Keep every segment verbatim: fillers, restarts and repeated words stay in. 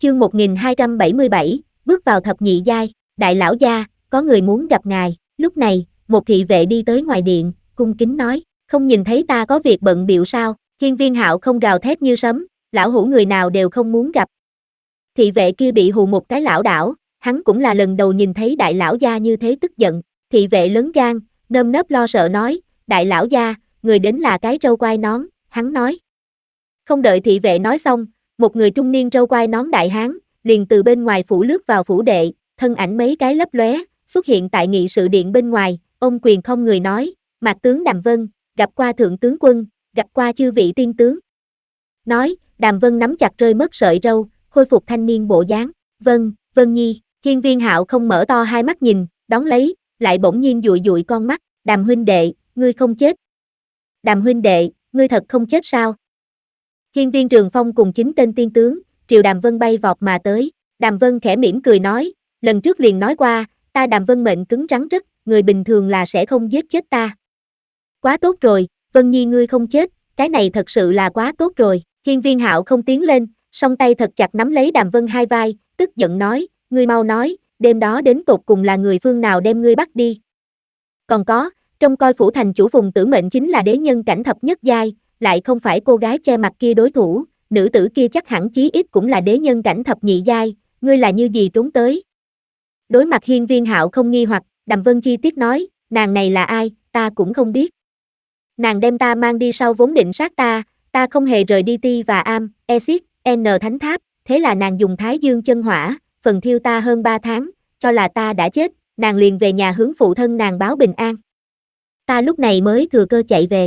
Chương một nghìn hai trăm bảy mươi bảy, bước vào thập nhị giai. Đại lão gia, có người muốn gặp ngài. Lúc này, một thị vệ đi tới ngoài điện, cung kính nói, không nhìn thấy ta có việc bận bịu sao? Hiên Viên Hạo không gào thét như sấm, lão hủ người nào đều không muốn gặp. Thị vệ kia bị hù một cái lảo đảo, hắn cũng là lần đầu nhìn thấy đại lão gia như thế tức giận. Thị vệ lớn gan, nơm nớp lo sợ nói, đại lão gia, người đến là cái râu quai nón, hắn nói. Không đợi thị vệ nói xong, một người trung niên râu quai nón đại hán, liền từ bên ngoài phủ lướt vào phủ đệ, thân ảnh mấy cái lấp lóe, xuất hiện tại nghị sự điện bên ngoài, ôm quyền không người nói, Mạc tướng Đàm Vân, gặp qua thượng tướng quân, gặp qua chư vị tiên tướng. Nói, Đàm Vân nắm chặt rơi mất sợi râu, khôi phục thanh niên bộ dáng, vâng, Vân Nhi. Hiên Viên Hạo không mở to hai mắt nhìn, đón lấy, lại bỗng nhiên dụi dụi con mắt, Đàm huynh đệ, ngươi không chết. Đàm huynh đệ, ngươi thật không chết sao? Hiên Viên Trường Phong cùng chín tên tiên tướng, triều Đàm Vân bay vọt mà tới. Đàm Vân khẽ mỉm cười nói, lần trước liền nói qua, ta Đàm Vân mệnh cứng rắn rất, người bình thường là sẽ không giết chết ta. Quá tốt rồi, Vân Nhi ngươi không chết, cái này thật sự là quá tốt rồi. Hiên Viên Hạo không tiến lên, song tay thật chặt nắm lấy Đàm Vân hai vai, tức giận nói, ngươi mau nói, đêm đó đến tột cùng là người phương nào đem ngươi bắt đi. Còn có, trông coi phủ thành chủ Phùng Tử Mệnh chính là đế nhân cảnh thập nhất giai, lại không phải cô gái che mặt kia đối thủ, nữ tử kia chắc hẳn chí ít cũng là đế nhân cảnh thập nhị giai, ngươi là như gì trốn tới. Đối mặt Hiên Viên Hạo không nghi hoặc, Đàm Vân chi tiết nói, nàng này là ai, ta cũng không biết. Nàng đem ta mang đi sau vốn định sát ta, ta không hề rời đi Ti và Am, Exit, N Thánh Tháp, thế là nàng dùng Thái Dương chân hỏa, phần thiêu ta hơn ba tháng, cho là ta đã chết, nàng liền về nhà hướng phụ thân nàng báo bình an. Ta lúc này mới thừa cơ chạy về.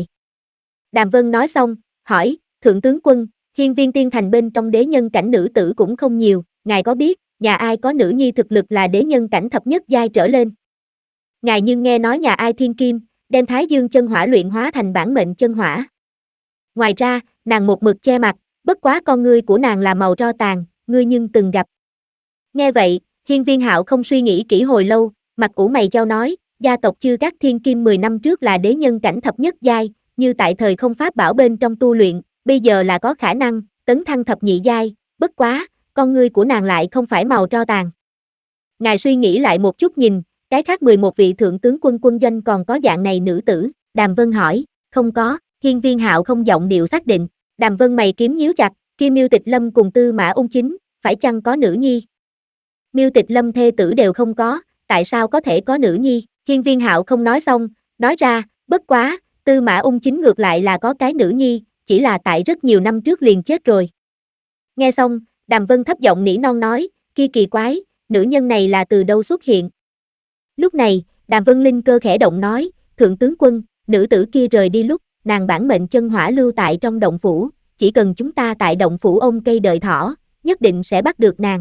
Đàm Vân nói xong, hỏi, thượng tướng quân, Hiên Viên Tiên Thành bên trong đế nhân cảnh nữ tử cũng không nhiều, ngài có biết, nhà ai có nữ nhi thực lực là đế nhân cảnh thập nhất giai trở lên? Ngài nhưng nghe nói nhà ai thiên kim, đem Thái Dương chân hỏa luyện hóa thành bản mệnh chân hỏa. Ngoài ra, nàng một mực che mặt, bất quá con ngươi của nàng là màu tro tàn, ngươi nhưng từng gặp. Nghe vậy, Hiên Viên Hạo không suy nghĩ kỹ hồi lâu, mặt ủ mày chau nói, gia tộc Chư Các Thiên Kim mười năm trước là đế nhân cảnh thập nhất giai, như tại thời không pháp bảo bên trong tu luyện, bây giờ là có khả năng tấn thăng thập nhị giai, bất quá, con ngươi của nàng lại không phải màu tro tàn. Ngài suy nghĩ lại một chút nhìn, cái khác mười một vị thượng tướng quân quân doanh còn có dạng này nữ tử, Đàm Vân hỏi, không có, Hiên Viên Hạo không giọng điệu xác định, Đàm Vân mày kiếm nhíu chặt, Kim Miêu Tịch Lâm cùng Tư Mã Ung Chính, phải chăng có nữ nhi? Miêu Tịch Lâm thê tử đều không có, tại sao có thể có nữ nhi? Hiên Viên Hạo không nói xong, nói ra, bất quá, Tư Mã Ung Chính ngược lại là có cái nữ nhi, chỉ là tại rất nhiều năm trước liền chết rồi. Nghe xong, Đàm Vân thấp giọng nỉ non nói, kia kỳ quái, nữ nhân này là từ đâu xuất hiện? Lúc này, Đàm Vân linh cơ khẽ động nói, thượng tướng quân, nữ tử kia rời đi lúc, nàng bản mệnh chân hỏa lưu tại trong động phủ, chỉ cần chúng ta tại động phủ ôm cây đợi thỏ, nhất định sẽ bắt được nàng.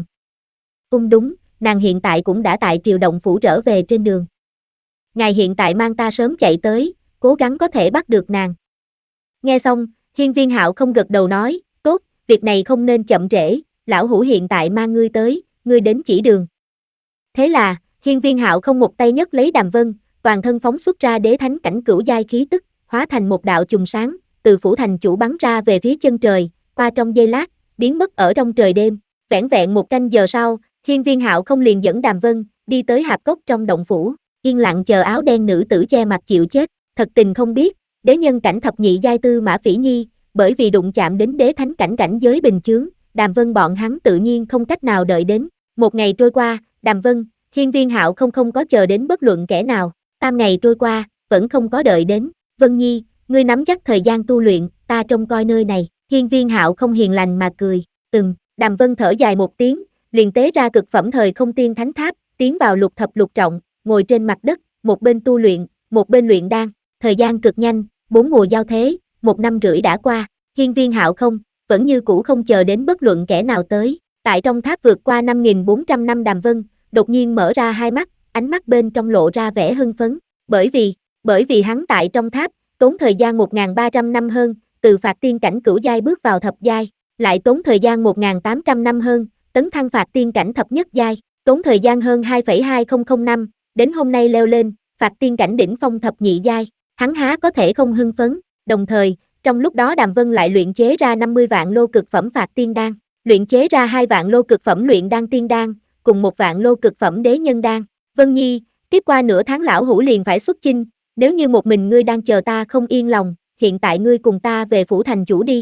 Ung đúng, nàng hiện tại cũng đã tại triều động phủ trở về trên đường. Ngài hiện tại mang ta sớm chạy tới, cố gắng có thể bắt được nàng. Nghe xong, Hiên Viên Hạo không gật đầu nói, tốt, việc này không nên chậm trễ, lão hủ hiện tại mang ngươi tới, ngươi đến chỉ đường. Thế là, Hiên Viên Hạo không một tay nhấc lấy Đàm Vân, toàn thân phóng xuất ra đế thánh cảnh cửu giai khí tức, hóa thành một đạo chùm sáng, từ phủ thành chủ bắn ra về phía chân trời, qua trong giây lát, biến mất ở trong trời đêm. Vẻn vẹn một canh giờ sau, Hiên Viên Hạo không liền dẫn Đàm Vân đi tới hạp cốc trong động phủ, yên lặng chờ áo đen nữ tử che mặt chịu chết. Thật tình không biết, đế nhân cảnh thập nhị giai Tư Mã Phỉ Nhi, bởi vì đụng chạm đến đế thánh cảnh cảnh giới bình chướng, Đàm Vân bọn hắn tự nhiên không cách nào đợi đến. Một ngày trôi qua, Đàm Vân, Hiên Viên Hạo không không có chờ đến bất luận kẻ nào. Tam ngày trôi qua, vẫn không có đợi đến. Vân Nhi, ngươi nắm chắc thời gian tu luyện, ta trông coi nơi này. Hiên Viên Hạo không hiền lành mà cười, ừm. Đàm Vân thở dài một tiếng, liền tế ra cực phẩm thời không tiên thánh tháp, tiến vào lục thập lục trọng, ngồi trên mặt đất, một bên tu luyện, một bên luyện đan. Thời gian cực nhanh, bốn mùa giao thế, một năm rưỡi đã qua, Hiên Viên Hạo không, vẫn như cũ không chờ đến bất luận kẻ nào tới. Tại trong tháp vượt qua năm nghìn bốn trăm năm Đàm Vân, đột nhiên mở ra hai mắt, ánh mắt bên trong lộ ra vẻ hưng phấn, bởi vì, bởi vì hắn tại trong tháp, tốn thời gian một nghìn ba trăm năm hơn, từ phạt tiên cảnh cửu giai bước vào thập giai, lại tốn thời gian một nghìn tám trăm năm hơn, tấn thăng phạt tiên cảnh thập nhất giai, tốn thời gian hơn hai phẩy hai không không năm, đến hôm nay leo lên, phạt tiên cảnh đỉnh phong thập nhị giai, hắn há có thể không hưng phấn, đồng thời, trong lúc đó Đàm Vân lại luyện chế ra năm mươi vạn lô cực phẩm phạt tiên đan. luyện chế ra hai vạn lô cực phẩm luyện đan tiên đan, cùng một vạn lô cực phẩm đế nhân đan. Vân Nhi, tiếp qua nửa tháng lão hủ liền phải xuất chinh, nếu như một mình ngươi đang chờ ta không yên lòng, hiện tại ngươi cùng ta về phủ thành chủ đi.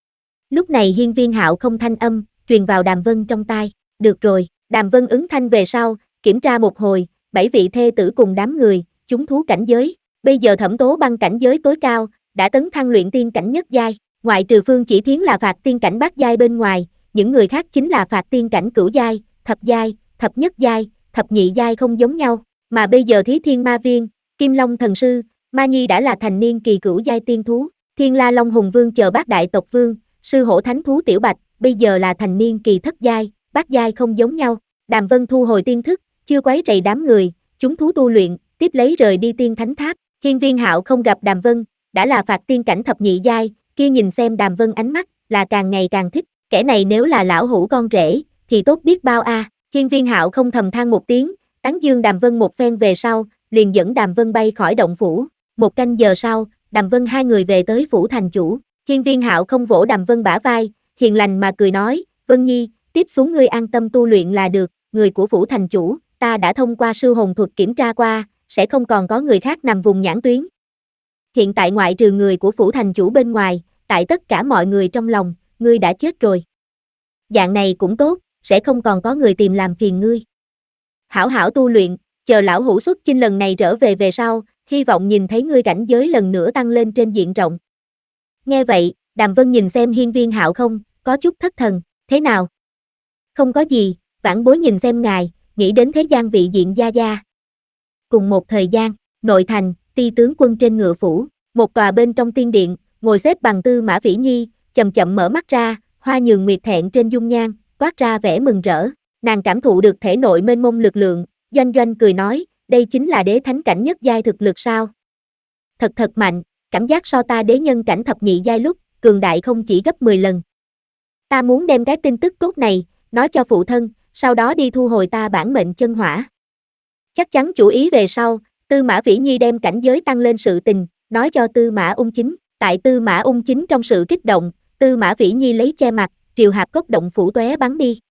Lúc này Hiên Viên Hạo không thanh âm, truyền vào Đàm Vân trong tai, được rồi, Đàm Vân ứng thanh về sau, kiểm tra một hồi, bảy vị thê tử cùng đám người, chúng thú cảnh giới, bây giờ Thẩm Tố Băng cảnh giới tối cao, đã tấn thăng luyện tiên cảnh nhất giai, ngoại trừ Phương Chỉ Thiến là phạt tiên cảnh bát giai bên ngoài, những người khác chính là phạt tiên cảnh cửu giai, thập giai, thập nhất giai, thập nhị giai không giống nhau, mà bây giờ Thí Thiên Ma Viên, Kim Long Thần Sư, Ma Nhi đã là thành niên kỳ cửu giai tiên thú, Thiên La Long Hùng Vương chờ bát đại tộc vương, Sư Hổ Thánh Thú Tiểu Bạch, bây giờ là thành niên kỳ thất giai, bát giai không giống nhau. Đàm Vân thu hồi tiên thức, chưa quấy rầy đám người, chúng thú tu luyện, tiếp lấy rời đi tiên thánh tháp. Hiên Viên Hạo không gặp Đàm Vân, đã là phạt tiên cảnh thập nhị giai, kia nhìn xem Đàm Vân ánh mắt, là càng ngày càng thích, kẻ này nếu là lão hủ con rể, thì tốt biết bao a. À. Hiên Viên Hạo không thầm than một tiếng, tán dương Đàm Vân một phen về sau, liền dẫn Đàm Vân bay khỏi động phủ. Một canh giờ sau, Đàm Vân hai người về tới phủ thành chủ. Hiên Viên Hạo không vỗ Đàm Vân bả vai, hiền lành mà cười nói, Vân Nhi, tiếp xuống ngươi an tâm tu luyện là được, người của phủ thành chủ, ta đã thông qua sư hồn thuật kiểm tra qua, sẽ không còn có người khác nằm vùng nhãn tuyến. Hiện tại ngoại trừ người của phủ thành chủ bên ngoài, tại tất cả mọi người trong lòng, ngươi đã chết rồi. Dạng này cũng tốt, sẽ không còn có người tìm làm phiền ngươi. Hảo hảo tu luyện, chờ lão hủ xuất chinh lần này trở về về sau, hy vọng nhìn thấy ngươi cảnh giới lần nữa tăng lên trên diện rộng. Nghe vậy, Đàm Vân nhìn xem Hiên Viên Hạo không, có chút thất thần, thế nào? Không có gì, vãn bối nhìn xem ngài, nghĩ đến thế gian vị diện gia gia. Cùng một thời gian, nội thành, Ti tướng quân trên ngựa phủ, một tòa bên trong tiên điện, ngồi xếp bằng Tư Mã Vĩ Nhi, chậm chậm mở mắt ra, hoa nhường nguyệt thẹn trên dung nhan, toát ra vẻ mừng rỡ, nàng cảm thụ được thể nội mênh mông lực lượng, doanh doanh cười nói, đây chính là đế thánh cảnh nhất giai thực lực sao? Thật thật mạnh, cảm giác so ta đế nhân cảnh thập nhị giai lúc, cường đại không chỉ gấp mười lần. Ta muốn đem cái tin tức tốt này, nói cho phụ thân, sau đó đi thu hồi ta bản mệnh chân hỏa. Chắc chắn chủ ý về sau, Tư Mã Vĩ Nhi đem cảnh giới tăng lên sự tình, nói cho Tư Mã Ung Chính, tại Tư Mã Ung Chính trong sự kích động, Tư Mã Vĩ Nhi lấy che mặt, triều hạp cốc động phủ tóe bắn đi.